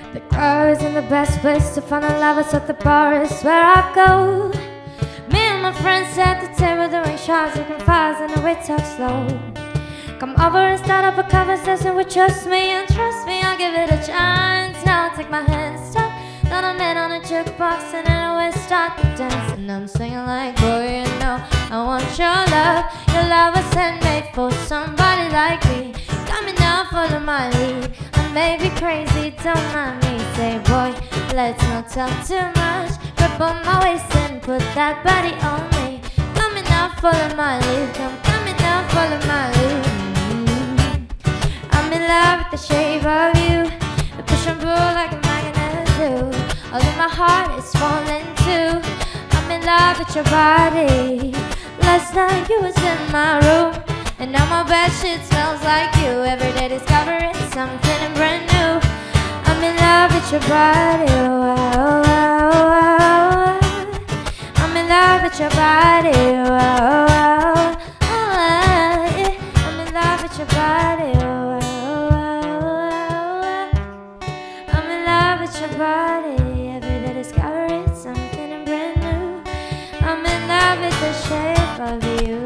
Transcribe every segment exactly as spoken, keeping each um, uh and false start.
The car isn't the best place to find a lover, so the bar is where I go. Me and my friends at the table doing shots, drinking fires, and we talk slow. Come over and start up a conversation with just me, and trust me, I'll give it a chance. Now take my hand, stop, then I'm in on a jukebox, and then we start to dance. And I'm singing like, boy, you know I want your love. Your love was handmade for somebody like me. Got me now, follow my lead. I may be crazy, don't mind me. Say, boy, let's not talk too much. Grab on my waist and put that body on me. Got me now, follow my lead. Come, got me now, follow my lead. Mm-hmm. I'm in love with the shape of you. The push and pull like a magnet do. Although my heart is falling too. I'm in love with your body. Last night you was in my room, and now my bedsheet smells like you. Every day discovering something brand new. I'm in love with your body. Oh, oh, oh, oh. I'm in love with your body. Oh, oh, oh, oh. I'm in love with your body. Oh, oh, oh, oh. I'm in love with your body. Every day discovering something brand new. I'm in love with the shape of you.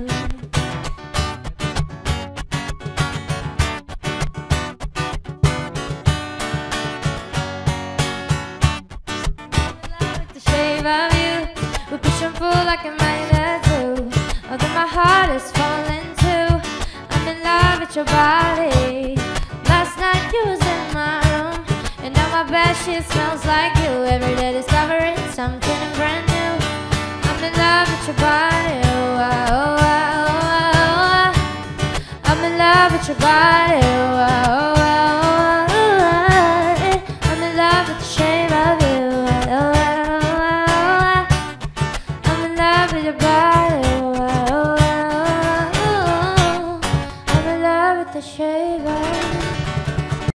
Of you, we push and pull like a magnet do. Although my heart is falling too. I'm in love with your body. Last night you was in my room, and now my bedsheet smells like you. Every day discovering something brand new. I'm in love with your body. Oh, oh, oh, oh, oh. I'm in love with your body. Oh, oh, oh, oh, oh. I'm in love with the shape of you. Oh, oh, oh. With your body.